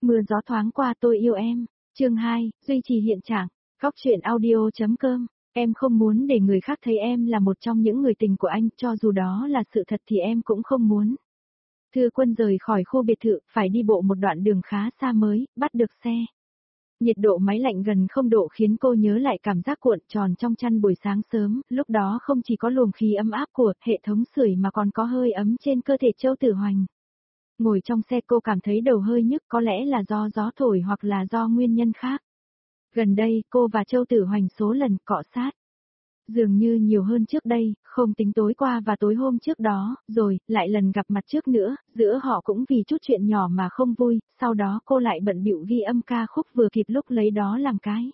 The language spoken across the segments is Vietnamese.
Mưa gió thoáng qua tôi yêu em. Chương 2, duy trì hiện trạng. Góc truyện audio.com. Em không muốn để người khác thấy em là một trong những người tình của anh, cho dù đó là sự thật thì em cũng không muốn. Thư Quân rời khỏi khu biệt thự, phải đi bộ một đoạn đường khá xa mới bắt được xe. Nhiệt độ máy lạnh gần 0 độ khiến cô nhớ lại cảm giác cuộn tròn trong chăn buổi sáng sớm, lúc đó không chỉ có luồng khí ấm áp của hệ thống sưởi mà còn có hơi ấm trên cơ thể Châu Tử Hoành. Ngồi trong xe cô cảm thấy đầu hơi nhức, có lẽ là do gió thổi hoặc là do nguyên nhân khác. Gần đây, cô và Châu Tử Hoành số lần cọ sát. Dường như nhiều hơn trước đây, không tính tối qua và tối hôm trước đó, rồi, lại lần gặp mặt trước nữa, giữa họ cũng vì chút chuyện nhỏ mà không vui, sau đó cô lại bận bịu ghi âm ca khúc vừa kịp lúc lấy đó làm cái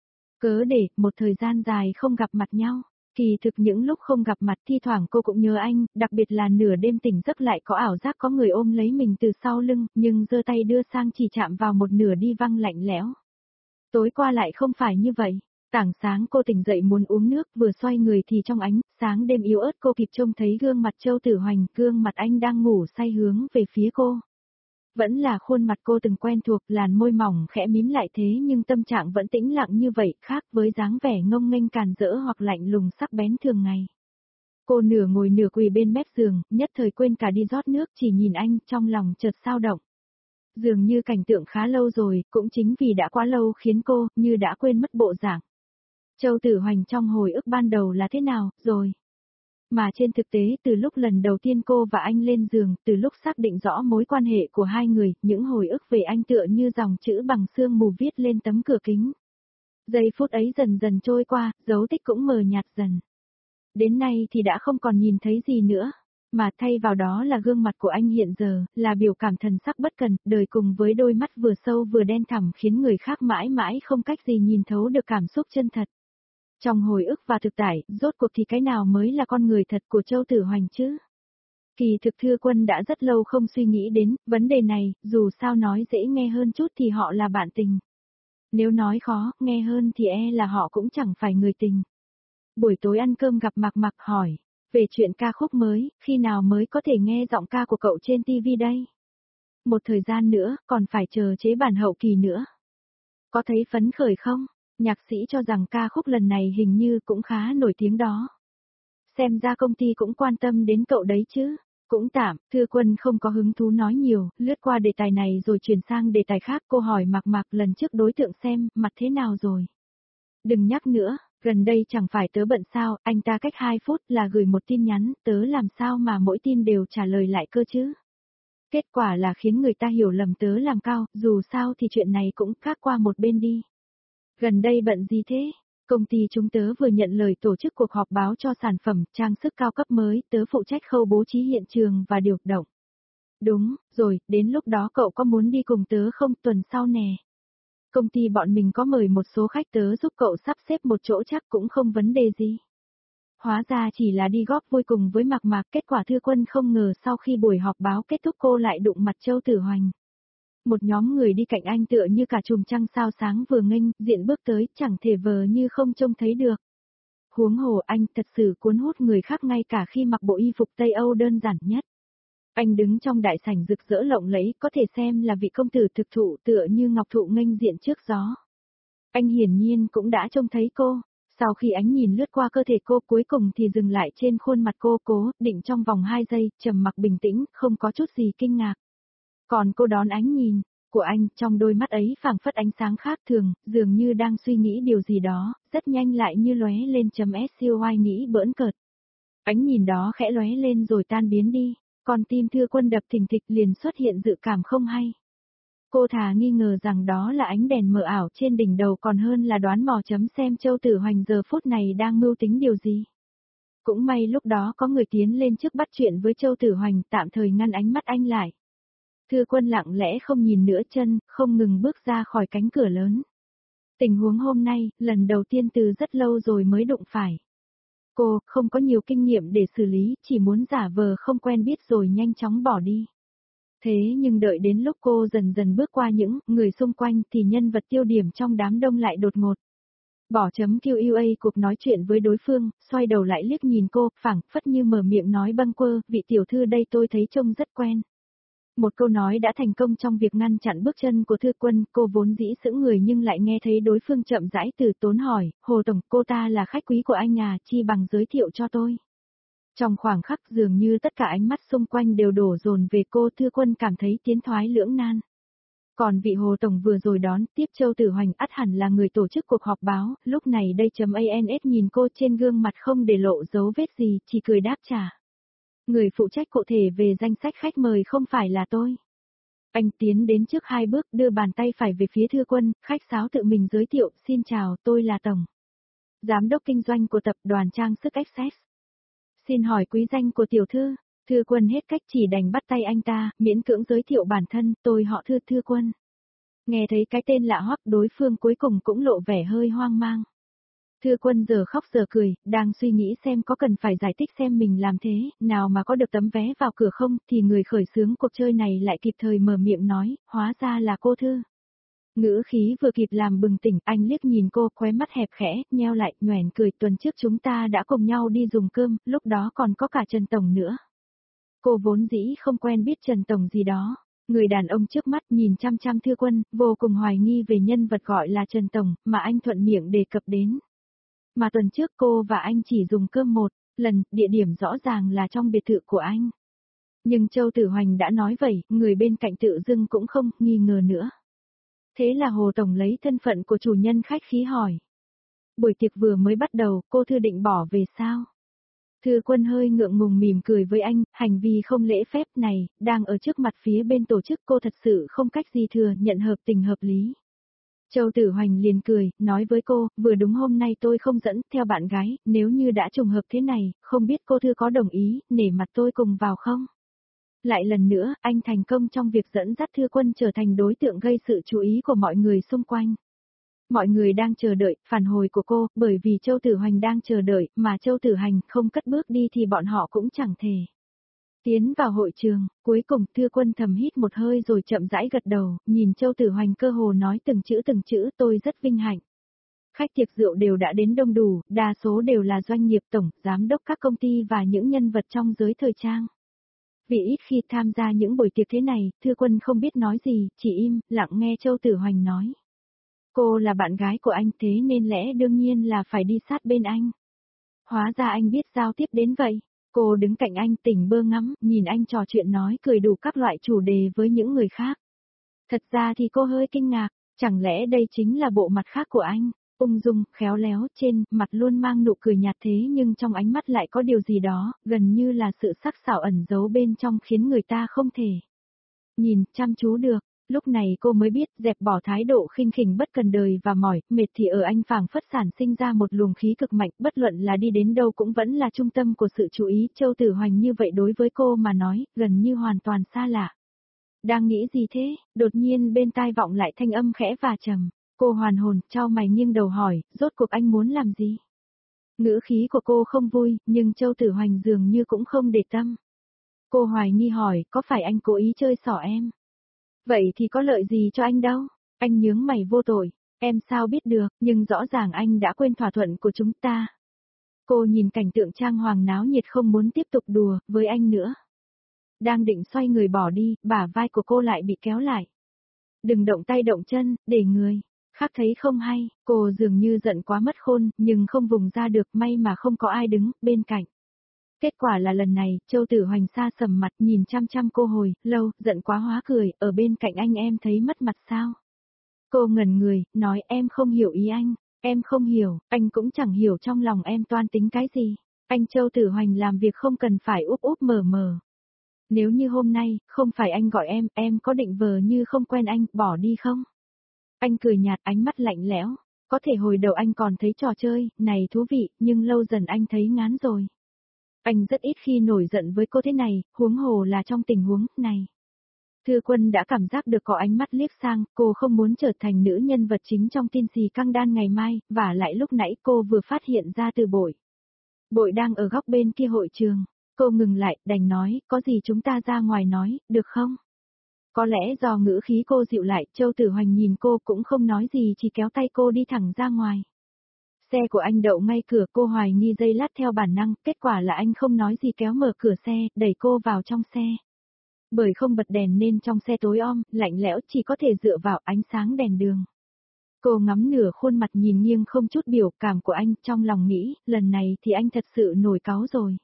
cớ để, một thời gian dài không gặp mặt nhau. Kỳ thực những lúc không gặp mặt thi thoảng cô cũng nhớ anh, đặc biệt là nửa đêm tỉnh giấc lại có ảo giác có người ôm lấy mình từ sau lưng, nhưng giơ tay đưa sang chỉ chạm vào một nửa đi văng lạnh lẽo. Tối qua lại không phải như vậy. Tảng sáng cô tỉnh dậy muốn uống nước, vừa xoay người thì trong ánh sáng đêm yếu ớt cô kịp trông thấy gương mặt Châu Tử Hoành, gương mặt anh đang ngủ say hướng về phía cô. Vẫn là khuôn mặt cô từng quen thuộc, làn môi mỏng khẽ mím lại thế nhưng tâm trạng vẫn tĩnh lặng như vậy, khác với dáng vẻ ngông nghênh càn rỡ hoặc lạnh lùng sắc bén thường ngày. Cô nửa ngồi nửa quỳ bên mép giường, nhất thời quên cả đi rót nước, chỉ nhìn anh, trong lòng chợt dao động. Dường như cảnh tượng khá lâu rồi, cũng chính vì đã quá lâu khiến cô như đã quên mất bộ dạng. Châu Tử Hoành trong hồi ức ban đầu là thế nào, rồi? Mà trên thực tế từ lúc lần đầu tiên cô và anh lên giường, từ lúc xác định rõ mối quan hệ của hai người, những hồi ức về anh tựa như dòng chữ bằng sương mù viết lên tấm cửa kính. Giây phút ấy dần dần trôi qua, dấu tích cũng mờ nhạt dần. Đến nay thì đã không còn nhìn thấy gì nữa, mà thay vào đó là gương mặt của anh hiện giờ, là biểu cảm thần sắc bất cần, đời cùng với đôi mắt vừa sâu vừa đen thẳm khiến người khác mãi mãi không cách gì nhìn thấu được cảm xúc chân thật. Trong hồi ức và thực tại, rốt cuộc thì cái nào mới là con người thật của Châu Tử Hoành chứ? Kỳ thực Thư Quân đã rất lâu không suy nghĩ đến vấn đề này, dù sao nói dễ nghe hơn chút thì họ là bạn tình. Nếu nói khó, nghe hơn thì là họ cũng chẳng phải người tình. Buổi tối ăn cơm gặp Mạc Mạc hỏi, về chuyện ca khúc mới, khi nào mới có thể nghe giọng ca của cậu trên TV đây? Một thời gian nữa, còn phải chờ chế bản hậu kỳ nữa. Có thấy phấn khởi không? Nhạc sĩ cho rằng ca khúc lần này hình như cũng khá nổi tiếng đó. Xem ra công ty cũng quan tâm đến cậu đấy chứ. Cũng tạm, Thư Quân không có hứng thú nói nhiều, lướt qua đề tài này rồi chuyển sang đề tài khác. Cô hỏi Mạc Mạc lần trước đối tượng xem, mặt thế nào rồi? Đừng nhắc nữa, gần đây chẳng phải tớ bận sao, anh ta cách 2 phút là gửi một tin nhắn, tớ làm sao mà mỗi tin đều trả lời lại cơ chứ? Kết quả là khiến người ta hiểu lầm tớ làm cao, dù sao thì chuyện này cũng khác qua một bên đi. Gần đây bận gì thế? Công ty chúng tớ vừa nhận lời tổ chức cuộc họp báo cho sản phẩm trang sức cao cấp mới, tớ phụ trách khâu bố trí hiện trường và điều động. Đúng, rồi, đến lúc đó cậu có muốn đi cùng tớ không, tuần sau nè? Công ty bọn mình có mời một số khách, tớ giúp cậu sắp xếp một chỗ chắc cũng không vấn đề gì. Hóa ra chỉ là đi góp vui cùng với Mạc Mạc, kết quả Thư Quân không ngờ sau khi buổi họp báo kết thúc cô lại đụng mặt Châu Tử Hoành. Một nhóm người đi cạnh anh tựa như cả chùm trăng sao sáng vừa nghênh, diện bước tới, chẳng thể vờ như không trông thấy được. Huống hồ anh thật sự cuốn hút người khác ngay cả khi mặc bộ y phục Tây Âu đơn giản nhất. Anh đứng trong đại sảnh rực rỡ lộng lẫy, có thể xem là vị công tử thực thụ tựa như ngọc thụ nghênh diện trước gió. Anh hiển nhiên cũng đã trông thấy cô. Sau khi ánh nhìn lướt qua cơ thể cô cuối cùng thì dừng lại trên khuôn mặt cô, cố định trong vòng 2 giây, trầm mặc bình tĩnh, không có chút gì kinh ngạc. Còn cô đón ánh nhìn của anh, trong đôi mắt ấy phảng phất ánh sáng khác thường, dường như đang suy nghĩ điều gì đó, rất nhanh lại như lóe lên chấm SCY nghĩ bỡn cợt. Ánh nhìn đó khẽ lóe lên rồi tan biến đi, còn tim Thư Quân đập thình thịch liền xuất hiện dự cảm không hay. Cô thà nghi ngờ rằng đó là ánh đèn mờ ảo trên đỉnh đầu còn hơn là đoán mò chấm xem Châu Tử Hoành giờ phút này đang mưu tính điều gì. Cũng may lúc đó có người tiến lên trước bắt chuyện với Châu Tử Hoành, tạm thời ngăn ánh mắt anh lại. Thư Quân lặng lẽ không nhìn nữa chân, không ngừng bước ra khỏi cánh cửa lớn. Tình huống hôm nay, lần đầu tiên từ rất lâu rồi mới đụng phải. Cô không có nhiều kinh nghiệm để xử lý, chỉ muốn giả vờ không quen biết rồi nhanh chóng bỏ đi. Thế nhưng đợi đến lúc cô dần dần bước qua những người xung quanh thì nhân vật tiêu điểm trong đám đông lại đột ngột. Bỏ chấm QA cuộc nói chuyện với đối phương, xoay đầu lại liếc nhìn cô, phảng phất như mở miệng nói bâng quơ, vị tiểu thư đây tôi thấy trông rất quen. Một câu nói đã thành công trong việc ngăn chặn bước chân của Thư Quân, cô vốn dĩ sững người nhưng lại nghe thấy đối phương chậm rãi từ tốn hỏi, Hồ Tổng, cô ta là khách quý của anh à, chi bằng giới thiệu cho tôi. Trong khoảng khắc dường như tất cả ánh mắt xung quanh đều đổ dồn về cô, Thư Quân cảm thấy tiến thoái lưỡng nan. Còn vị Hồ Tổng vừa rồi đón tiếp Châu Tử Hoành ắt hẳn là người tổ chức cuộc họp báo, lúc này đây .ans nhìn cô trên gương mặt không để lộ dấu vết gì, chỉ cười đáp trả. Người phụ trách cụ thể về danh sách khách mời không phải là tôi. Anh tiến đến trước 2 bước đưa bàn tay phải về phía Thư Quân, khách sáo tự mình giới thiệu, xin chào, tôi là Tổng Giám đốc kinh doanh của tập đoàn trang sức Access. Xin hỏi quý danh của tiểu thư. Thư Quân hết cách chỉ đành bắt tay anh ta, miễn cưỡng giới thiệu bản thân, tôi họ Thư, Thư Quân. Nghe thấy cái tên lạ hoắc, đối phương cuối cùng cũng lộ vẻ hơi hoang mang. Thư Quân giờ khóc giờ cười, đang suy nghĩ xem có cần phải giải thích xem mình làm thế, nào mà có được tấm vé vào cửa không, thì người khởi xướng cuộc chơi này lại kịp thời mở miệng nói, hóa ra là cô Thư. Ngữ khí vừa kịp làm bừng tỉnh, anh liếc nhìn cô, khóe mắt hẹp khẽ, nheo lại, nhoẻn cười, tuần trước chúng ta đã cùng nhau đi dùng cơm, lúc đó còn có cả Trần Tổng nữa. Cô vốn dĩ không quen biết Trần Tổng gì đó. Người đàn ông trước mắt nhìn chăm chăm Thư Quân, vô cùng hoài nghi về nhân vật gọi là Trần Tổng, mà anh thuận miệng đề cập đến. Mà tuần trước cô và anh chỉ dùng cơm một lần, địa điểm rõ ràng là trong biệt thự của anh. Nhưng Châu Tử Hoành đã nói vậy, người bên cạnh tự dưng cũng không nghi ngờ nữa. Thế là Hồ Tổng lấy thân phận của chủ nhân khách khí hỏi. Buổi tiệc vừa mới bắt đầu, cô Thư định bỏ về sao? Thư Quân hơi ngượng ngùng mỉm cười với anh, hành vi không lễ phép này, đang ở trước mặt phía bên tổ chức cô thật sự không cách gì thừa nhận hợp tình hợp lý. Châu Tử Hoành liền cười, nói với cô, vừa đúng hôm nay tôi không dẫn theo bạn gái, nếu như đã trùng hợp thế này, không biết cô Thư có đồng ý, nể mặt tôi cùng vào không? Lại lần nữa, anh thành công trong việc dẫn dắt Thư Quân trở thành đối tượng gây sự chú ý của mọi người xung quanh. Mọi người đang chờ đợi phản hồi của cô, bởi vì Châu Tử Hoành đang chờ đợi, mà Châu Tử Hành không cất bước đi thì bọn họ cũng chẳng thể. Tiến vào hội trường, cuối cùng Thư Quân thầm hít một hơi rồi chậm rãi gật đầu, nhìn Châu Tử Hoành cơ hồ nói từng chữ, tôi rất vinh hạnh. Khách tiệc rượu đều đã đến đông đủ, đa số đều là doanh nghiệp tổng, giám đốc các công ty và những nhân vật trong giới thời trang. Vì ít khi tham gia những buổi tiệc thế này, Thư Quân không biết nói gì, chỉ im, lặng nghe Châu Tử Hoành nói. Cô là bạn gái của anh thế nên lẽ đương nhiên là phải đi sát bên anh. Hóa ra anh biết giao tiếp đến vậy. Cô đứng cạnh anh tỉnh bơ ngắm, nhìn anh trò chuyện nói cười đủ các loại chủ đề với những người khác. Thật ra thì cô hơi kinh ngạc, chẳng lẽ đây chính là bộ mặt khác của anh, ung dung, khéo léo, trên mặt luôn mang nụ cười nhạt thế nhưng trong ánh mắt lại có điều gì đó, gần như là sự sắc sảo ẩn giấu bên trong khiến người ta không thể nhìn chăm chú được. Lúc này cô mới biết dẹp bỏ thái độ khinh khỉnh bất cần đời và mỏi, mệt thì ở anh phảng phất sản sinh ra một luồng khí cực mạnh, bất luận là đi đến đâu cũng vẫn là trung tâm của sự chú ý. Châu Tử Hoành như vậy đối với cô mà nói, gần như hoàn toàn xa lạ. Đang nghĩ gì thế? Đột nhiên bên tai vọng lại thanh âm khẽ và trầm. Cô hoàn hồn, chau mày nghiêng đầu hỏi, rốt cuộc anh muốn làm gì? Ngữ khí của cô không vui, nhưng Châu Tử Hoành dường như cũng không để tâm. Cô hoài nghi hỏi, có phải anh cố ý chơi xỏ em? Vậy thì có lợi gì cho anh đâu? Anh nhướng mày vô tội, em sao biết được, nhưng rõ ràng anh đã quên thỏa thuận của chúng ta. Cô nhìn cảnh tượng trang hoàng náo nhiệt không muốn tiếp tục đùa với anh nữa. Đang định xoay người bỏ đi, bả vai của cô lại bị kéo lại. Đừng động tay động chân, để người khác thấy không hay, cô dường như giận quá mất khôn, nhưng không vùng ra được, may mà không có ai đứng bên cạnh. Kết quả là lần này, Châu Tử Hoành xa sầm mặt nhìn chăm chăm cô hồi, lâu, giận quá hóa cười, ở bên cạnh anh em thấy mất mặt sao? Cô ngẩn người, nói em không hiểu ý anh, em không hiểu, anh cũng chẳng hiểu trong lòng em toan tính cái gì. Anh Châu Tử Hoành làm việc không cần phải úp úp mở mở. Nếu như hôm nay, không phải anh gọi em có định vờ như không quen anh, bỏ đi không? Anh cười nhạt ánh mắt lạnh lẽo, có thể hồi đầu anh còn thấy trò chơi, này thú vị, nhưng lâu dần anh thấy ngán rồi. Anh rất ít khi nổi giận với cô thế này, huống hồ là trong tình huống này. Thư Quân đã cảm giác được có ánh mắt liếc sang, cô không muốn trở thành nữ nhân vật chính trong tin xì căng đan ngày mai, và lại lúc nãy cô vừa phát hiện ra từ Bội. Bội đang ở góc bên kia hội trường, cô ngừng lại, đành nói, có gì chúng ta ra ngoài nói, được không? Có lẽ do ngữ khí cô dịu lại, Châu Tử Hoành nhìn cô cũng không nói gì chỉ kéo tay cô đi thẳng ra ngoài. Xe của anh đậu ngay cửa, cô hoài nghi giây lát theo bản năng, kết quả là anh không nói gì kéo mở cửa xe, đẩy cô vào trong xe. Bởi không bật đèn nên trong xe tối om, lạnh lẽo chỉ có thể dựa vào ánh sáng đèn đường. Cô ngắm nửa khuôn mặt nhìn nghiêng không chút biểu cảm của anh, trong lòng nghĩ, lần này thì anh thật sự nổi cáu rồi.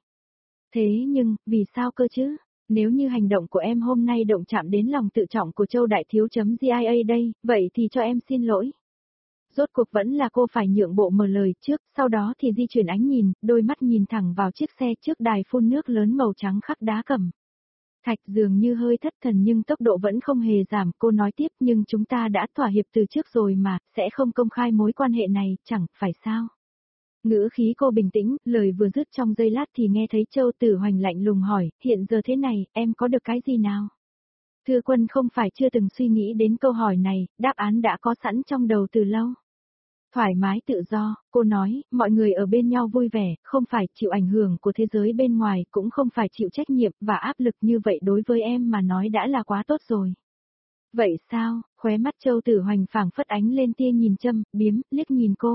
Thế nhưng, vì sao cơ chứ? Nếu như hành động của em hôm nay động chạm đến lòng tự trọng của Châu Đại Thiếu.GIA đây, vậy thì cho em xin lỗi. Rốt cuộc vẫn là cô phải nhượng bộ mở lời trước, sau đó thì di chuyển ánh nhìn, đôi mắt nhìn thẳng vào chiếc xe trước đài phun nước lớn màu trắng khắc đá cẩm thạch, dường như hơi thất thần nhưng tốc độ vẫn không hề giảm. Cô nói tiếp, nhưng chúng ta đã thỏa hiệp từ trước rồi mà, sẽ không công khai mối quan hệ này, chẳng phải sao? Ngữ khí cô bình tĩnh, lời vừa dứt trong giây lát thì nghe thấy Châu Tử Hoành lạnh lùng hỏi, hiện giờ thế này, em có được cái gì nào? Thư Quân không phải chưa từng suy nghĩ đến câu hỏi này, đáp án đã có sẵn trong đầu từ lâu. Thoải mái tự do, cô nói, mọi người ở bên nhau vui vẻ, không phải chịu ảnh hưởng của thế giới bên ngoài, cũng không phải chịu trách nhiệm và áp lực như vậy đối với em mà nói đã là quá tốt rồi. Vậy sao? Khóe mắt Châu Tử Hoành phảng phất ánh lên tia nhìn châm, biếm, liếc nhìn cô.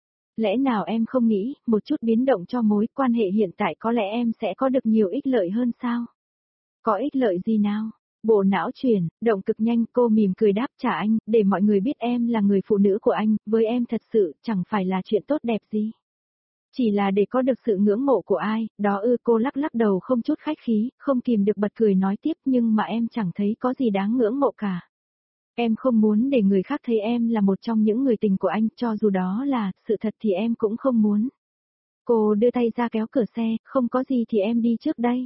Lẽ nào em không nghĩ, một chút biến động cho mối quan hệ hiện tại có lẽ em sẽ có được nhiều ích lợi hơn sao? Có ích lợi gì nào? Bộ não chuyển, động cực nhanh, cô mỉm cười đáp trả anh, để mọi người biết em là người phụ nữ của anh, với em thật sự chẳng phải là chuyện tốt đẹp gì. Chỉ là để có được sự ngưỡng mộ của ai, đó ư. Cô lắc lắc đầu không chút khách khí, không kìm được bật cười nói tiếp, nhưng mà em chẳng thấy có gì đáng ngưỡng mộ cả. Em không muốn để người khác thấy em là một trong những người tình của anh, cho dù đó là sự thật thì em cũng không muốn. Cô đưa tay ra kéo cửa xe, không có gì thì em đi trước đây.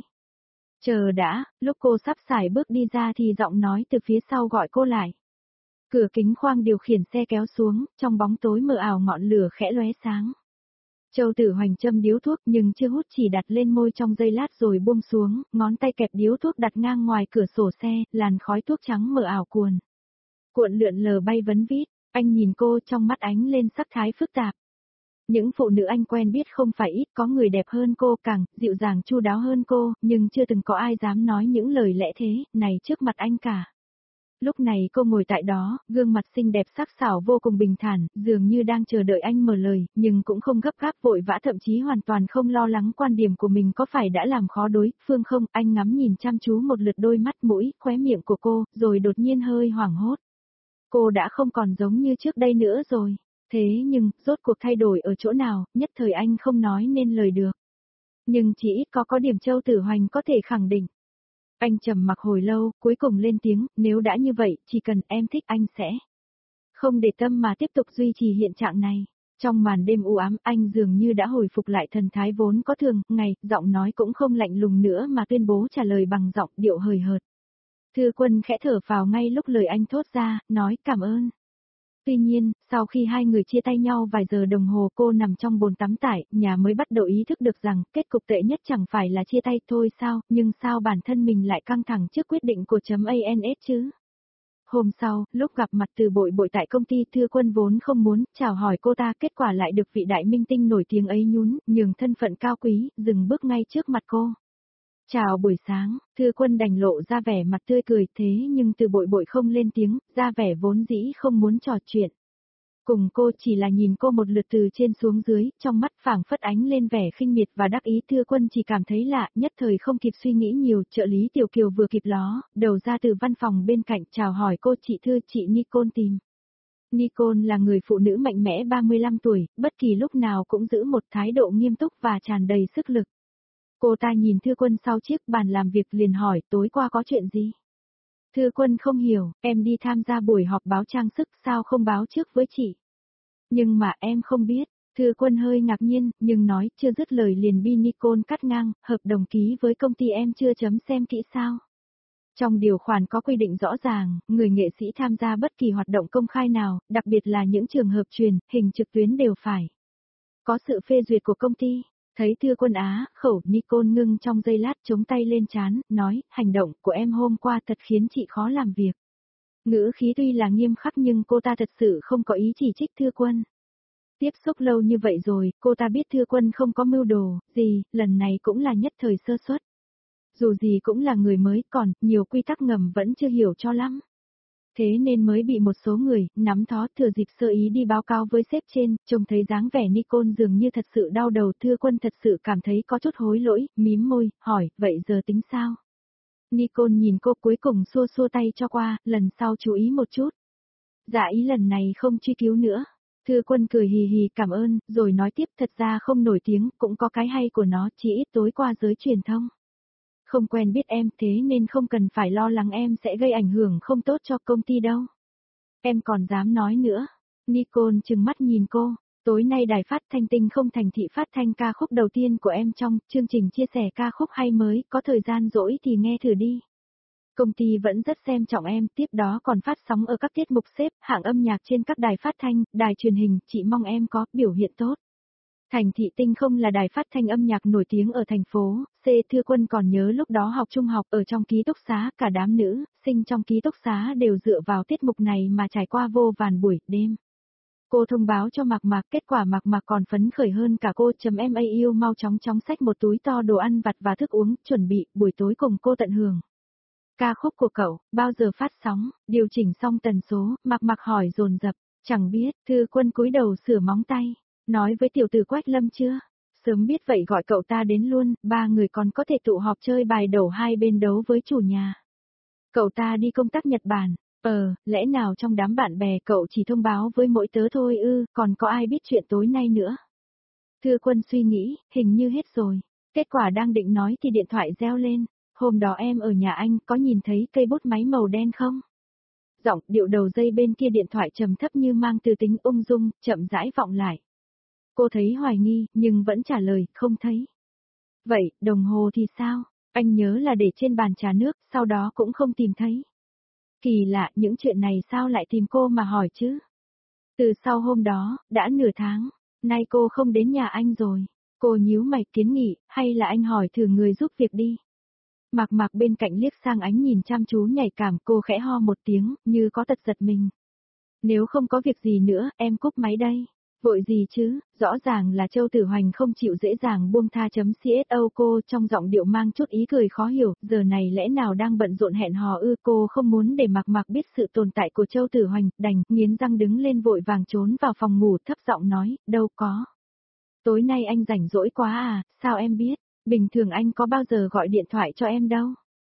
Chờ đã, lúc cô sắp xài bước đi ra thì giọng nói từ phía sau gọi cô lại. Cửa kính khoang điều khiển xe kéo xuống, trong bóng tối mờ ảo ngọn lửa khẽ lóe sáng. Châu Tử Hoành châm điếu thuốc nhưng chưa hút, chỉ đặt lên môi trong giây lát rồi buông xuống, ngón tay kẹp điếu thuốc đặt ngang ngoài cửa sổ xe, làn khói thuốc trắng mờ ảo cuộn lượn lờ bay vấn vít. Anh nhìn cô, trong mắt ánh lên sắc thái phức tạp. Những phụ nữ anh quen biết không phải ít, có người đẹp hơn cô, càng dịu dàng chu đáo hơn cô, nhưng chưa từng có ai dám nói những lời lẽ thế này trước mặt anh cả. Lúc này cô ngồi tại đó, gương mặt xinh đẹp sắc sảo vô cùng bình thản, dường như đang chờ đợi anh mở lời, nhưng cũng không gấp gáp vội vã, thậm chí hoàn toàn không lo lắng quan điểm của mình có phải đã làm khó đối phương không. Anh ngắm nhìn chăm chú một lượt đôi mắt, mũi, khóe miệng của cô, rồi đột nhiên hơi hoảng hốt. Cô đã không còn giống như trước đây nữa rồi. Thế nhưng, rốt cuộc thay đổi ở chỗ nào, nhất thời anh không nói nên lời được. Nhưng chỉ ít có điểm Châu Tử Hoành có thể khẳng định. Anh trầm mặc hồi lâu, cuối cùng lên tiếng, nếu đã như vậy, chỉ cần em thích anh sẽ không để tâm mà tiếp tục duy trì hiện trạng này. Trong màn đêm u ám, anh dường như đã hồi phục lại thần thái vốn có thường ngày, giọng nói cũng không lạnh lùng nữa mà tuyên bố trả lời bằng giọng điệu hời hợt. Thư Quân khẽ thở phào ngay lúc lời anh thốt ra, nói cảm ơn. Tuy nhiên, sau khi hai người chia tay nhau vài giờ đồng hồ, cô nằm trong bồn tắm tải, nhà mới bắt đầu ý thức được rằng, kết cục tệ nhất chẳng phải là chia tay thôi sao, nhưng sao bản thân mình lại căng thẳng trước quyết định của .ans chứ? Hôm sau, lúc gặp mặt Từ Bội Bội tại công ty, Thư Quân vốn không muốn chào hỏi cô ta, kết quả lại được vị đại minh tinh nổi tiếng ấy nhường thân phận cao quý, dừng bước ngay trước mặt cô. Chào buổi sáng, Thư Quân đành lộ ra vẻ mặt tươi cười, thế nhưng Từ Bội Bội không lên tiếng, ra vẻ vốn dĩ không muốn trò chuyện. Cùng cô chỉ là nhìn cô một lượt từ trên xuống dưới, trong mắt phảng phất ánh lên vẻ khinh miệt và đắc ý. Thư Quân chỉ cảm thấy lạ, nhất thời không kịp suy nghĩ nhiều, trợ lý Tiểu Kiều vừa kịp ló đầu ra từ văn phòng bên cạnh chào hỏi cô. Chị Thư, chị Nicole tìm. Nicole là người phụ nữ mạnh mẽ 35 tuổi, bất kỳ lúc nào cũng giữ một thái độ nghiêm túc và tràn đầy sức lực. Cô ta nhìn Thư Quân sau chiếc bàn làm việc liền hỏi, tối qua có chuyện gì? Thư Quân không hiểu, em đi tham gia buổi họp báo trang sức, sao không báo trước với chị? Nhưng mà em không biết. Thư Quân hơi ngạc nhiên, nhưng nói chưa dứt lời liền bị Nicole cắt ngang, hợp đồng ký với công ty em chưa chấm xem kỹ sao? Trong điều khoản có quy định rõ ràng, người nghệ sĩ tham gia bất kỳ hoạt động công khai nào, đặc biệt là những trường hợp truyền hình trực tuyến đều phải có sự phê duyệt của công ty. Thấy Thư Quân á khẩu, Nicole ngưng trong giây lát, chống tay lên trán, nói, hành động của em hôm qua thật khiến chị khó làm việc. Ngữ khí tuy là nghiêm khắc nhưng cô ta thật sự không có ý chỉ trích Thư Quân. Tiếp xúc lâu như vậy rồi, cô ta biết Thư Quân không có mưu đồ gì, lần này cũng là nhất thời sơ suất. Dù gì cũng là người mới, còn nhiều quy tắc ngầm vẫn chưa hiểu cho lắm. Thế nên mới bị một số người nắm thó thừa dịp sơ ý đi báo cáo với sếp trên. Trông thấy dáng vẻ Nicole dường như thật sự đau đầu, Thư Quân thật sự cảm thấy có chút hối lỗi, mím môi, hỏi, vậy giờ tính sao? Nicole nhìn cô cuối cùng xua xua tay cho qua, lần sau chú ý một chút. Dạ ý lần này không truy cứu nữa. Thư Quân cười hì hì cảm ơn, rồi nói tiếp thật ra không nổi tiếng, cũng có cái hay của nó, chỉ ít tối qua giới truyền thông. Không quen biết em thế nên không cần phải lo lắng em sẽ gây ảnh hưởng không tốt cho công ty đâu. Em còn dám nói nữa. Nicole trừng mắt nhìn cô. Tối nay đài phát thanh Tinh Không Thành Thị phát thanh ca khúc đầu tiên của em trong chương trình chia sẻ ca khúc hay mới, có thời gian rỗi thì nghe thử đi. Công ty vẫn rất xem trọng em, tiếp đó còn phát sóng ở các tiết mục xếp hạng âm nhạc trên các đài phát thanh, đài truyền hình, chị mong em có biểu hiện tốt. Thành Thị Tinh Không là đài phát thanh âm nhạc nổi tiếng ở thành phố, Thư Quân còn nhớ lúc đó học trung học ở trong ký túc xá, cả đám nữ, sinh trong ký túc xá đều dựa vào tiết mục này mà trải qua vô vàn buổi, đêm. Cô thông báo cho Mạc Mạc, kết quả Mạc Mạc còn phấn khởi hơn cả cô. MAU mau chóng xách một túi to đồ ăn vặt và thức uống, chuẩn bị, buổi tối cùng cô tận hưởng. Ca khúc của cậu, bao giờ phát sóng, điều chỉnh xong tần số, Mạc Mạc hỏi dồn dập, chẳng biết, Thư Quân cúi đầu sửa móng tay, nói với tiểu tử Quách Lâm chưa? Sớm biết vậy gọi cậu ta đến luôn, ba người còn có thể tụ họp chơi bài đầu hai bên đấu với chủ nhà. Cậu ta đi công tác Nhật Bản. Lẽ nào trong đám bạn bè cậu chỉ thông báo với mỗi tớ thôi ư, còn có ai biết chuyện tối nay nữa? Thư Quân suy nghĩ, hình như hết rồi. Kết quả đang định nói thì điện thoại reo lên. Hôm đó em ở nhà anh có nhìn thấy cây bút máy màu đen không? Giọng điệu đầu dây bên kia điện thoại trầm thấp như mang từ tính ung dung, chậm rãi vọng lại. Cô thấy hoài nghi, nhưng vẫn trả lời, không thấy. Vậy, đồng hồ thì sao? Anh nhớ là để trên bàn trà nước, sau đó cũng không tìm thấy. Kỳ lạ, những chuyện này sao lại tìm cô mà hỏi chứ? Từ sau hôm đó, đã nửa tháng, nay cô không đến nhà anh rồi. Cô nhíu mày kiến nghị, hay là anh hỏi thử người giúp việc đi. Mạc Mạc bên cạnh liếc sang ánh nhìn chăm chú nhạy cảm, cô khẽ ho một tiếng, như có tật giật mình. Nếu không có việc gì nữa, em cúp máy đây. Vội gì chứ, rõ ràng là Châu Tử Hoành không chịu dễ dàng buông tha.cso cô trong giọng điệu mang chút ý cười khó hiểu, giờ này lẽ nào đang bận rộn hẹn hò ư, cô không muốn để Mạc Mạc biết sự tồn tại của Châu Tử Hoành, đành nghiến răng đứng lên vội vàng trốn vào phòng ngủ thấp giọng nói, đâu có. Tối nay anh rảnh rỗi quá à, sao em biết, bình thường anh có bao giờ gọi điện thoại cho em đâu.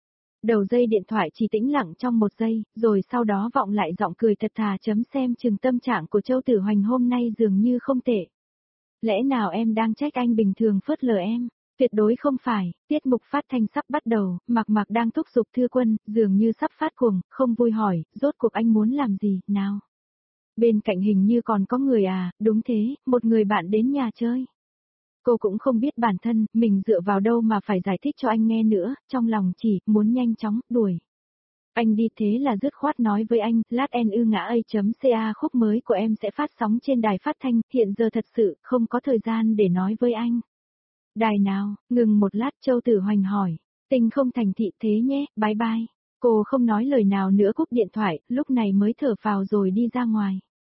Đầu dây điện thoại chỉ tĩnh lặng trong một giây, rồi sau đó vọng lại giọng cười thật thà xem chừng tâm trạng của Châu Tử Hoành hôm nay dường như không tệ. Lẽ nào em đang trách anh bình thường phớt lờ em? Tuyệt đối không phải, tiết mục phát thanh sắp bắt đầu, Mạc Mạc đang thúc giục Thư Quân, dường như sắp phát cuồng, không vui hỏi, rốt cuộc anh muốn làm gì, nào? Bên cạnh hình như còn có người à, đúng thế, một người bạn đến nhà chơi. Cô cũng không biết bản thân, mình dựa vào đâu mà phải giải thích cho anh nghe nữa, trong lòng chỉ, muốn nhanh chóng, đuổi. Anh đi thế là dứt khoát nói với anh, lát NUNGA.ca khúc mới của em sẽ phát sóng trên đài phát thanh, hiện giờ thật sự, không có thời gian để nói với anh. Đài nào, ngừng một lát Châu Tử Hoành hỏi, Tinh Không Thành Thị thế nhé, bye bye. Cô không nói lời nào nữa cúp điện thoại, lúc này mới thở phào rồi đi ra ngoài.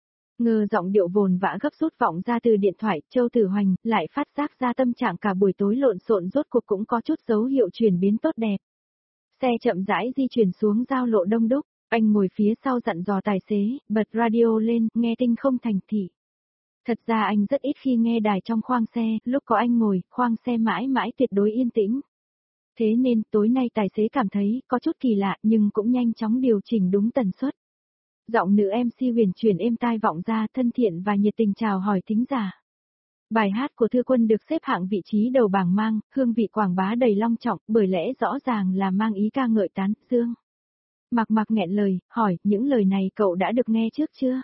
Ngờ giọng điệu vồn vã gấp rút vọng ra từ điện thoại, Châu Tử Hoành lại phát giác ra tâm trạng cả buổi tối lộn xộn rốt cuộc cũng có chút dấu hiệu chuyển biến tốt đẹp. Xe chậm rãi di chuyển xuống giao lộ đông đúc, anh ngồi phía sau dặn dò tài xế, bật radio lên, nghe Tinh Không Thành Thị. Thật ra anh rất ít khi nghe đài trong khoang xe, lúc có anh ngồi, khoang xe mãi mãi tuyệt đối yên tĩnh. Thế nên, tối nay tài xế cảm thấy, có chút kỳ lạ nhưng cũng nhanh chóng điều chỉnh đúng tần suất. Giọng nữ MC huyền chuyển êm tai vọng ra thân thiện và nhiệt tình chào hỏi thính giả. Bài hát của Thư Quân được xếp hạng vị trí đầu bảng mang, hương vị quảng bá đầy long trọng, bởi lẽ rõ ràng là mang ý ca ngợi tán dương. Mạc Mạc nghẹn lời, hỏi, những lời này cậu đã được nghe trước chưa?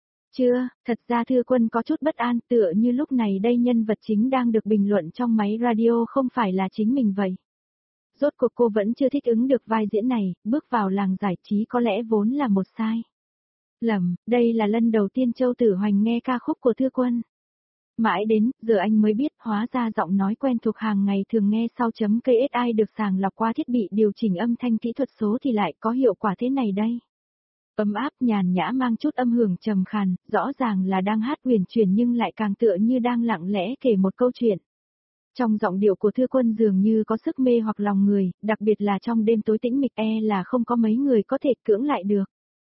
Chưa, thật ra Thư Quân có chút bất an, tựa như lúc này đây nhân vật chính đang được bình luận trong máy radio không phải là chính mình vậy. Rốt cuộc cô vẫn chưa thích ứng được vai diễn này, bước vào làng giải trí có lẽ vốn là một sai. Lầm, đây là lần đầu tiên Châu Tử Hoành nghe ca khúc của Thư Quân. Mãi đến, giờ anh mới biết, hóa ra giọng nói quen thuộc hàng ngày thường nghe sau.KSI được sàng lọc qua thiết bị điều chỉnh âm thanh kỹ thuật số thì lại có hiệu quả thế này đây. Ấm áp nhàn nhã mang chút âm hưởng trầm khàn, rõ ràng là đang hát huyền chuyển nhưng lại càng tựa như đang lặng lẽ kể một câu chuyện. Trong giọng điệu của Thư Quân dường như có sức mê hoặc lòng người, đặc biệt là trong đêm tối tĩnh mịch là không có mấy người có thể cưỡng lại được.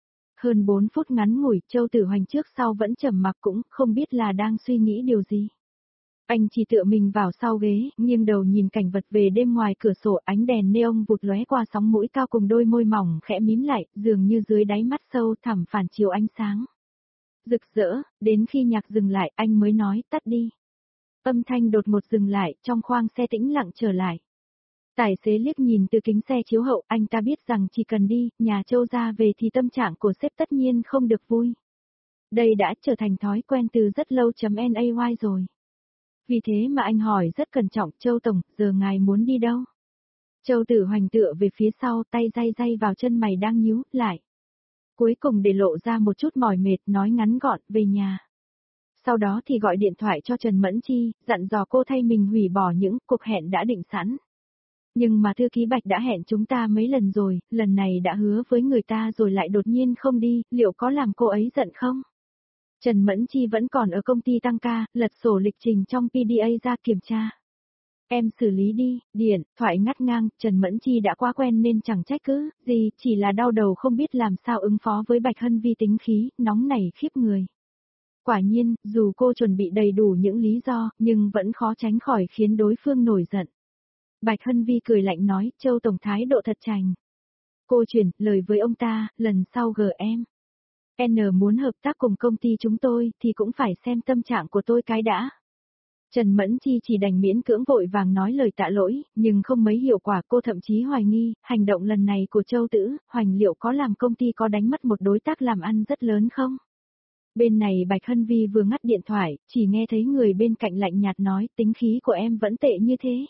Hơn 4 phút ngắn ngủi, Châu Tử Hoành trước sau vẫn trầm mặc cũng không biết là đang suy nghĩ điều gì. Anh chỉ tựa mình vào sau ghế, nghiêng đầu nhìn cảnh vật về đêm ngoài cửa sổ, ánh đèn neon vụt lóe qua sóng mũi cao cùng đôi môi mỏng khẽ mím lại, dường như dưới đáy mắt sâu thẳm phản chiếu ánh sáng rực rỡ, đến khi nhạc dừng lại anh mới nói tắt đi. Âm thanh đột ngột dừng lại, trong khoang xe tĩnh lặng trở lại. Tài xế liếc nhìn từ kính xe chiếu hậu, anh ta biết rằng chỉ cần đi, nhà Châu ra về thì tâm trạng của sếp tất nhiên không được vui. Đây đã trở thành thói quen từ rất lâu.nay rồi. Vì thế mà anh hỏi rất cẩn trọng, Châu Tổng, giờ ngài muốn đi đâu? Châu Tử Hoành tựa về phía sau, tay day vào chân mày đang nhíu lại. Cuối cùng để lộ ra một chút mỏi mệt, nói ngắn gọn, về nhà. Sau đó thì gọi điện thoại cho Trần Mẫn Chi, dặn dò cô thay mình hủy bỏ những cuộc hẹn đã định sẵn. Nhưng mà thư ký Bạch đã hẹn chúng ta mấy lần rồi, lần này đã hứa với người ta rồi lại đột nhiên không đi, liệu có làm cô ấy giận không? Trần Mẫn Chi vẫn còn ở công ty tăng ca, lật sổ lịch trình trong PDA ra kiểm tra. Em xử lý đi, điện, thoại ngắt ngang, Trần Mẫn Chi đã quá quen nên chẳng trách cứ, gì, chỉ là đau đầu không biết làm sao ứng phó với Bạch Hân Vi tính khí, nóng nảy khiếp người. Quả nhiên, dù cô chuẩn bị đầy đủ những lý do, nhưng vẫn khó tránh khỏi khiến đối phương nổi giận. Bạch Hân Vi cười lạnh nói, Châu Tổng thái độ thật chành. Cô chuyển lời với ông ta, lần sau em. N muốn hợp tác cùng công ty chúng tôi thì cũng phải xem tâm trạng của tôi cái đã. Trần Mẫn Chi chỉ đành miễn cưỡng vội vàng nói lời tạ lỗi, nhưng không mấy hiệu quả, cô thậm chí hoài nghi, hành động lần này của Châu Tử Hoành liệu có làm công ty có đánh mất một đối tác làm ăn rất lớn không? Bên này Bạch Hân Vi vừa ngắt điện thoại, chỉ nghe thấy người bên cạnh lạnh nhạt nói, tính khí của em vẫn tệ như thế.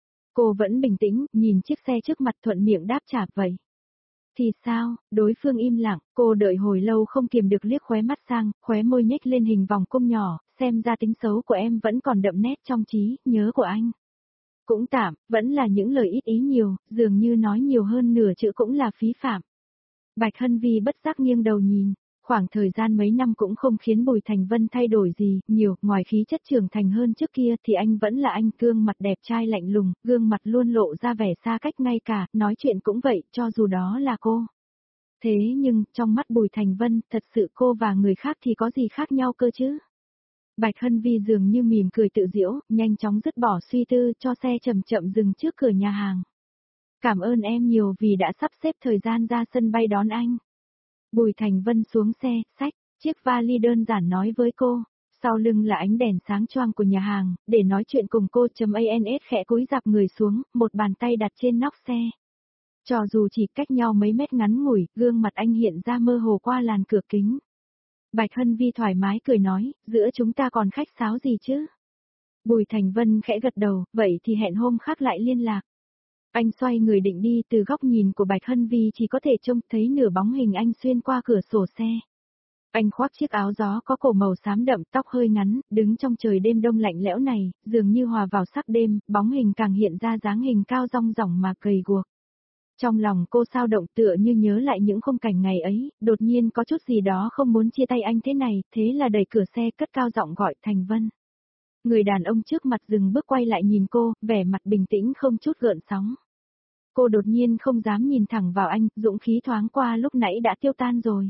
Cô vẫn bình tĩnh, nhìn chiếc xe trước mặt thuận miệng đáp trả vậy. Thì sao, đối phương im lặng, cô đợi hồi lâu không kiềm được liếc khóe mắt sang, khóe môi nhếch lên hình vòng cung nhỏ, xem ra tính xấu của em vẫn còn đậm nét trong trí nhớ của anh. Cũng tạm, vẫn là những lời ít ý nhiều, dường như nói nhiều hơn nửa chữ cũng là phí phạm. Bạch Hân Vi bất giác nghiêng đầu nhìn. Khoảng thời gian mấy năm cũng không khiến Bùi Thành Vân thay đổi gì, nhiều, ngoài khí chất trưởng thành hơn trước kia thì anh vẫn là anh, gương mặt đẹp trai lạnh lùng, gương mặt luôn lộ ra vẻ xa cách, ngay cả, nói chuyện cũng vậy, cho dù đó là cô. Thế nhưng, trong mắt Bùi Thành Vân, thật sự cô và người khác thì có gì khác nhau cơ chứ? Bạch Hân Vi dường như mỉm cười tự giễu, nhanh chóng dứt bỏ suy tư, cho xe chậm chậm dừng trước cửa nhà hàng. Cảm ơn em nhiều vì đã sắp xếp thời gian ra sân bay đón anh. Bùi Thành Vân xuống xe, xách chiếc vali đơn giản nói với cô, sau lưng là ánh đèn sáng choang của nhà hàng, để nói chuyện cùng cô.ans khẽ cúi rạp người xuống, một bàn tay đặt trên nóc xe. Cho dù chỉ cách nhau mấy mét ngắn ngủi, gương mặt anh hiện ra mơ hồ qua làn cửa kính. Bạch Hân Vi thoải mái cười nói, giữa chúng ta còn khách sáo gì chứ? Bùi Thành Vân khẽ gật đầu, vậy thì hẹn hôm khác lại liên lạc. Anh xoay người định đi, từ góc nhìn của Bạch Hân Vi chỉ có thể trông thấy nửa bóng hình anh xuyên qua cửa sổ xe. Anh khoác chiếc áo gió có cổ màu xám đậm, tóc hơi ngắn, đứng trong trời đêm đông lạnh lẽo này, dường như hòa vào sắc đêm, bóng hình càng hiện ra dáng hình cao rong ròng mà gầy guộc. Trong lòng cô sao động, tựa như nhớ lại những khung cảnh ngày ấy, đột nhiên có chút gì đó không muốn chia tay anh thế này, thế là đẩy cửa xe cất cao giọng gọi Thành Vân. Người đàn ông trước mặt dừng bước quay lại nhìn cô, vẻ mặt bình tĩnh không chút gợn sóng. Cô đột nhiên không dám nhìn thẳng vào anh, dũng khí thoáng qua lúc nãy đã tiêu tan rồi.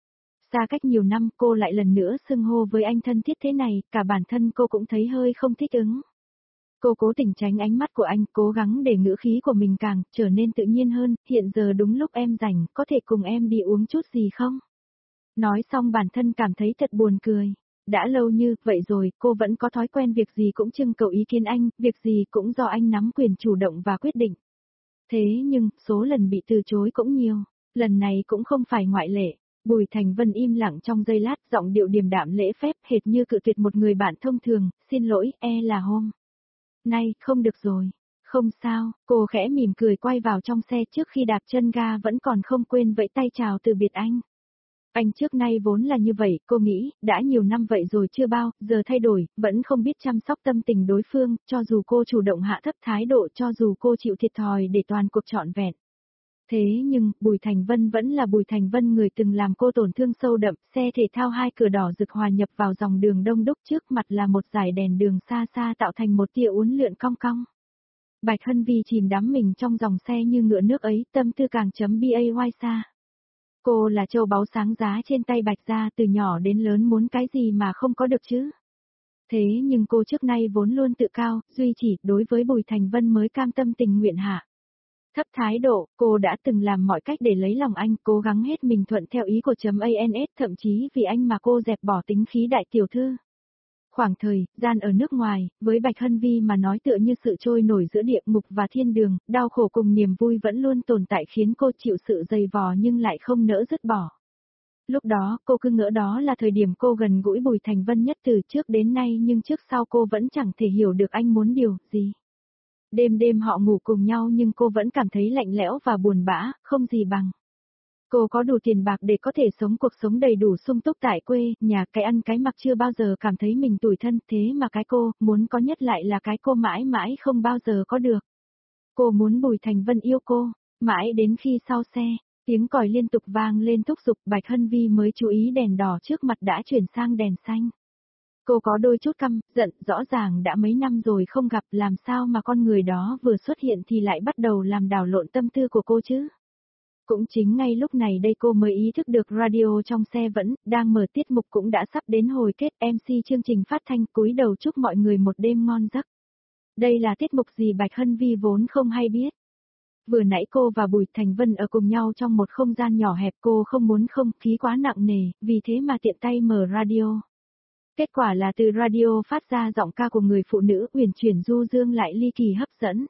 Xa cách nhiều năm cô lại lần nữa xưng hô với anh thân thiết thế này, cả bản thân cô cũng thấy hơi không thích ứng. Cô cố tình tránh ánh mắt của anh, cố gắng để ngữ khí của mình càng trở nên tự nhiên hơn, hiện giờ đúng lúc em rảnh, có thể cùng em đi uống chút gì không? Nói xong bản thân cảm thấy thật buồn cười. Đã lâu như vậy rồi, cô vẫn có thói quen việc gì cũng trưng cầu ý kiến anh, việc gì cũng do anh nắm quyền chủ động và quyết định. Thế nhưng, số lần bị từ chối cũng nhiều, lần này cũng không phải ngoại lệ. Bùi Thành Vân im lặng trong giây lát, giọng điệu điềm đạm lễ phép hệt như cự tuyệt một người bạn thông thường, xin lỗi, là hôm nay, không được rồi. Không sao, cô khẽ mỉm cười quay vào trong xe trước khi đạp chân ga vẫn còn không quên vẫy tay chào từ biệt anh. Anh trước nay vốn là như vậy, cô nghĩ, đã nhiều năm vậy rồi chưa bao, giờ thay đổi, vẫn không biết chăm sóc tâm tình đối phương, cho dù cô chủ động hạ thấp thái độ, cho dù cô chịu thiệt thòi để toàn cuộc trọn vẹn. Thế nhưng, Bùi Thành Vân vẫn là Bùi Thành Vân, người từng làm cô tổn thương sâu đậm, xe thể thao hai cửa đỏ rực hòa nhập vào dòng đường đông đúc, trước mặt là một dải đèn đường xa xa tạo thành một tia uốn lượn cong cong. Bạch Hân Vi chìm đắm mình trong dòng xe như ngựa nước ấy, tâm tư càng bay xa. Cô là châu báu sáng giá trên tay Bạch gia, từ nhỏ đến lớn muốn cái gì mà không có được chứ? Thế nhưng cô trước nay vốn luôn tự cao, duy chỉ đối với Bùi Thành Vân mới cam tâm tình nguyện hạ. Thấp thái độ, cô đã từng làm mọi cách để lấy lòng anh, cố gắng hết mình thuận theo ý của .ans, thậm chí vì anh mà cô dẹp bỏ tính khí đại tiểu thư. Khoảng thời gian ở nước ngoài, với Bạch Hân Vi mà nói tựa như sự trôi nổi giữa địa ngục và thiên đường, đau khổ cùng niềm vui vẫn luôn tồn tại khiến cô chịu sự dày vò nhưng lại không nỡ dứt bỏ. Lúc đó, cô cứ ngỡ đó là thời điểm cô gần gũi Bùi Thành Vân nhất từ trước đến nay nhưng trước sau cô vẫn chẳng thể hiểu được anh muốn điều gì. Đêm đêm họ ngủ cùng nhau nhưng cô vẫn cảm thấy lạnh lẽo và buồn bã, không gì bằng. Cô có đủ tiền bạc để có thể sống cuộc sống đầy đủ sung túc tại quê, nhà cái ăn cái mặc chưa bao giờ cảm thấy mình tủi thân, thế mà cái cô muốn có nhất lại là cái cô mãi mãi không bao giờ có được. Cô muốn Bùi Thành Vân yêu cô, mãi đến khi sau xe, tiếng còi liên tục vang lên thúc giục Bạch Hân Vi mới chú ý đèn đỏ trước mặt đã chuyển sang đèn xanh. Cô có đôi chút căm, giận, rõ ràng đã mấy năm rồi không gặp làm sao mà con người đó vừa xuất hiện thì lại bắt đầu làm đảo lộn tâm tư của cô chứ. Cũng chính ngay lúc này đây cô mới ý thức được radio trong xe vẫn đang mở tiết mục cũng đã sắp đến hồi kết MC chương trình phát thanh cúi đầu chúc mọi người một đêm ngon giấc. Đây là tiết mục gì Bạch Hân Vi vốn không hay biết. Vừa nãy cô và Bùi Thành Vân ở cùng nhau trong một không gian nhỏ hẹp cô không muốn không khí quá nặng nề, vì thế mà tiện tay mở radio. Kết quả là từ radio phát ra giọng ca của người phụ nữ uyển chuyển du dương lại ly kỳ hấp dẫn.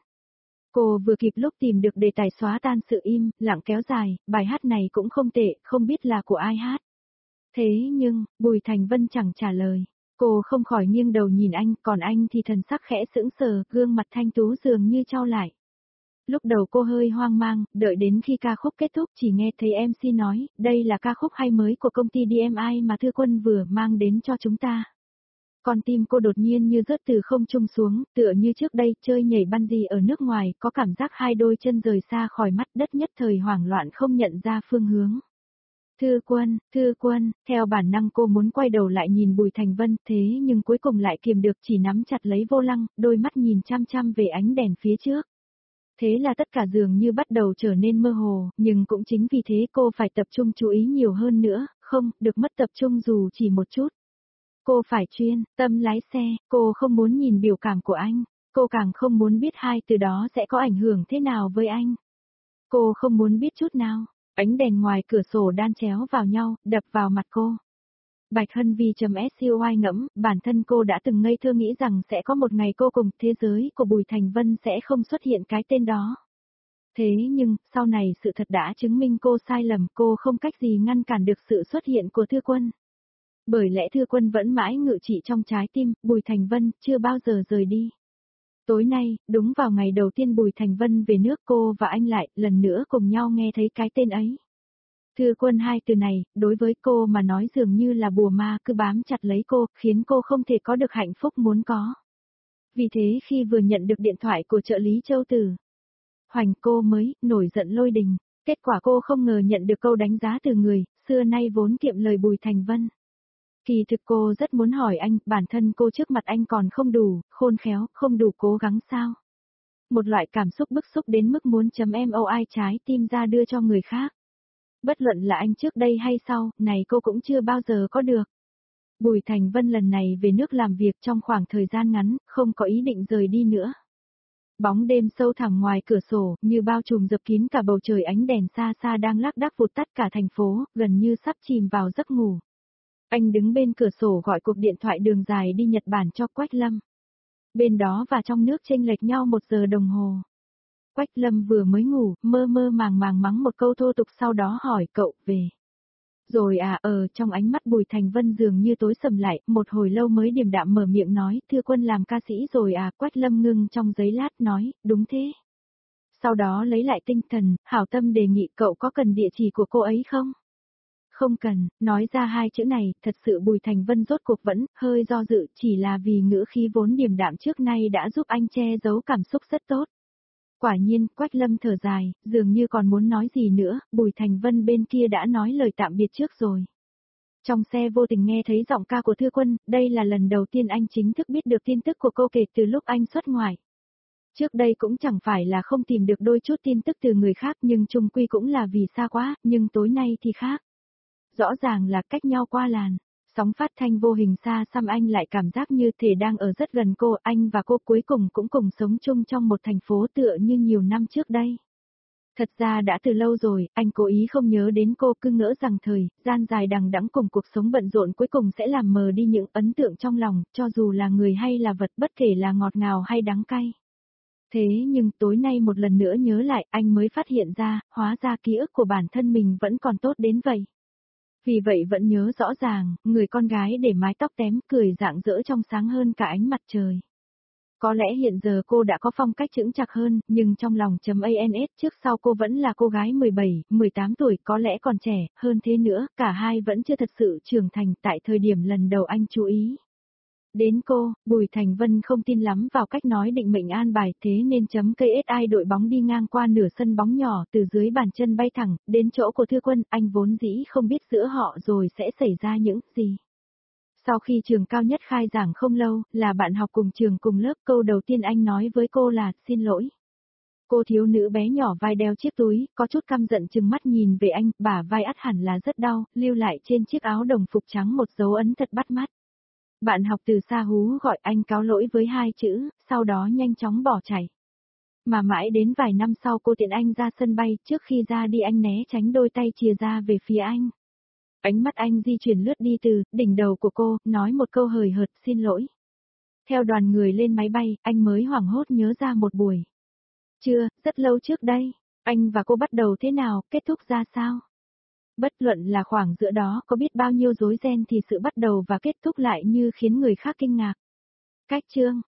Cô vừa kịp lúc tìm được đề tài xóa tan sự im, lặng kéo dài, bài hát này cũng không tệ, không biết là của ai hát. Thế nhưng, Bùi Thành Vân chẳng trả lời. Cô không khỏi nghiêng đầu nhìn anh, còn anh thì thần sắc khẽ sững sờ, gương mặt thanh tú dường như trao lại. Lúc đầu cô hơi hoang mang, đợi đến khi ca khúc kết thúc chỉ nghe thấy MC nói, đây là ca khúc hay mới của công ty DMI mà Thư Quân vừa mang đến cho chúng ta. Con tim cô đột nhiên như rớt từ không trung xuống, tựa như trước đây chơi nhảy bungee ở nước ngoài, có cảm giác hai đôi chân rời xa khỏi mắt đất nhất thời hoảng loạn không nhận ra phương hướng. Thư Quân, theo bản năng cô muốn quay đầu lại nhìn Bùi Thành Vân, thế nhưng cuối cùng lại kiềm được chỉ nắm chặt lấy vô lăng, đôi mắt nhìn chăm chăm về ánh đèn phía trước. Thế là tất cả dường như bắt đầu trở nên mơ hồ, nhưng cũng chính vì thế cô phải tập trung chú ý nhiều hơn nữa, không được mất tập trung dù chỉ một chút. Cô phải chuyên tâm lái xe, cô không muốn nhìn biểu cảm của anh, cô càng không muốn biết hai từ đó sẽ có ảnh hưởng thế nào với anh. Cô không muốn biết chút nào, ánh đèn ngoài cửa sổ đan chéo vào nhau, đập vào mặt cô. Bạch Hân Vi.scoy ngẫm, bản thân cô đã từng ngây thơ nghĩ rằng sẽ có một ngày cô cùng thế giới của Bùi Thành Vân sẽ không xuất hiện cái tên đó. Thế nhưng, sau này sự thật đã chứng minh cô sai lầm, cô không cách gì ngăn cản được sự xuất hiện của Thư Quân. Bởi lẽ Thư Quân vẫn mãi ngự trị trong trái tim, Bùi Thành Vân chưa bao giờ rời đi. Tối nay, đúng vào ngày đầu tiên Bùi Thành Vân về nước cô và anh lại lần nữa cùng nhau nghe thấy cái tên ấy. Thư Quân hai từ này, đối với cô mà nói dường như là bùa ma cứ bám chặt lấy cô, khiến cô không thể có được hạnh phúc muốn có. Vì thế khi vừa nhận được điện thoại của trợ lý Châu Tử Hoành cô mới nổi giận lôi đình, kết quả cô không ngờ nhận được câu đánh giá từ người, xưa nay vốn kiệm lời Bùi Thành Vân. Kỳ thực cô rất muốn hỏi anh, bản thân cô trước mặt anh còn không đủ, khôn khéo, không đủ cố gắng sao? Một loại cảm xúc bức xúc đến mức muốn MOI trái tim ra đưa cho người khác. Bất luận là anh trước đây hay sau, này cô cũng chưa bao giờ có được. Bùi Thành Vân lần này về nước làm việc trong khoảng thời gian ngắn, không có ý định rời đi nữa. Bóng đêm sâu thẳm ngoài cửa sổ, như bao trùm dập kín cả bầu trời, ánh đèn xa xa đang lác đác vụt tắt cả thành phố, gần như sắp chìm vào giấc ngủ. Anh đứng bên cửa sổ gọi cuộc điện thoại đường dài đi Nhật Bản cho Quách Lâm. Bên đó và trong nước chênh lệch nhau 1 giờ đồng hồ. Quách Lâm vừa mới ngủ, mơ mơ màng màng mắng một câu thô tục sau đó hỏi cậu về. Rồi à, trong ánh mắt Bùi Thành Vân dường như tối sầm lại, một hồi lâu mới điềm đạm mở miệng nói, Thư Quân làm ca sĩ rồi à, Quách Lâm ngưng trong giây lát nói, đúng thế. Sau đó lấy lại tinh thần, hảo tâm đề nghị cậu có cần địa chỉ của cô ấy không? Không cần, nói ra hai chữ này, thật sự Bùi Thành Vân rốt cuộc vẫn hơi do dự, chỉ là vì ngữ khí vốn điềm đạm trước nay đã giúp anh che giấu cảm xúc rất tốt. Quả nhiên, Quách Lâm thở dài, dường như còn muốn nói gì nữa, Bùi Thành Vân bên kia đã nói lời tạm biệt trước rồi. Trong xe vô tình nghe thấy giọng ca của Thư Quân, đây là lần đầu tiên anh chính thức biết được tin tức của cô kể từ lúc anh xuất ngoại. Trước đây cũng chẳng phải là không tìm được đôi chút tin tức từ người khác nhưng chung quy cũng là vì xa quá, nhưng tối nay thì khác. Rõ ràng là cách nhau qua làn. Sóng phát thanh vô hình xa xăm anh lại cảm giác như thể đang ở rất gần cô, anh và cô cuối cùng cũng cùng sống chung trong một thành phố tựa như nhiều năm trước đây. Thật ra đã từ lâu rồi, anh cố ý không nhớ đến cô, cứ ngỡ rằng thời gian dài đằng đẵng cùng cuộc sống bận rộn cuối cùng sẽ làm mờ đi những ấn tượng trong lòng, cho dù là người hay là vật, bất kể là ngọt ngào hay đắng cay. Thế nhưng tối nay một lần nữa nhớ lại, anh mới phát hiện ra, hóa ra ký ức của bản thân mình vẫn còn tốt đến vậy. Vì vậy vẫn nhớ rõ ràng, người con gái để mái tóc tém, cười rạng rỡ trong sáng hơn cả ánh mặt trời. Có lẽ hiện giờ cô đã có phong cách chững chạc hơn, nhưng trong lòng .ans trước sau cô vẫn là cô gái 17, 18 tuổi, có lẽ còn trẻ, hơn thế nữa, cả hai vẫn chưa thật sự trưởng thành tại thời điểm lần đầu anh chú ý. Đến cô, Bùi Thành Vân không tin lắm vào cách nói định mệnh an bài, thế nên KSI đội bóng đi ngang qua nửa sân bóng nhỏ, từ dưới bàn chân bay thẳng đến chỗ của Thư Quân, anh vốn dĩ không biết giữa họ rồi sẽ xảy ra những gì. Sau khi trường cao nhất khai giảng không lâu, là bạn học cùng trường cùng lớp, câu đầu tiên anh nói với cô là, xin lỗi. Cô thiếu nữ bé nhỏ vai đeo chiếc túi, có chút căm giận chừng mắt nhìn về anh, bả vai ắt hẳn là rất đau, lưu lại trên chiếc áo đồng phục trắng một dấu ấn thật bắt mắt. Bạn học từ xa hú gọi anh cáo lỗi với hai chữ, sau đó nhanh chóng bỏ chạy. Mà mãi đến vài năm sau cô tiện anh ra sân bay, trước khi ra đi anh né tránh đôi tay chìa ra về phía anh. Ánh mắt anh di chuyển lướt đi từ đỉnh đầu của cô, nói một câu hời hợt, xin lỗi. Theo đoàn người lên máy bay, anh mới hoảng hốt nhớ ra một buổi. Chưa, rất lâu trước đây, anh và cô bắt đầu thế nào, kết thúc ra sao? Bất luận là khoảng giữa đó có biết bao nhiêu rối ren thì sự bắt đầu và kết thúc lại như khiến người khác kinh ngạc. Cách chương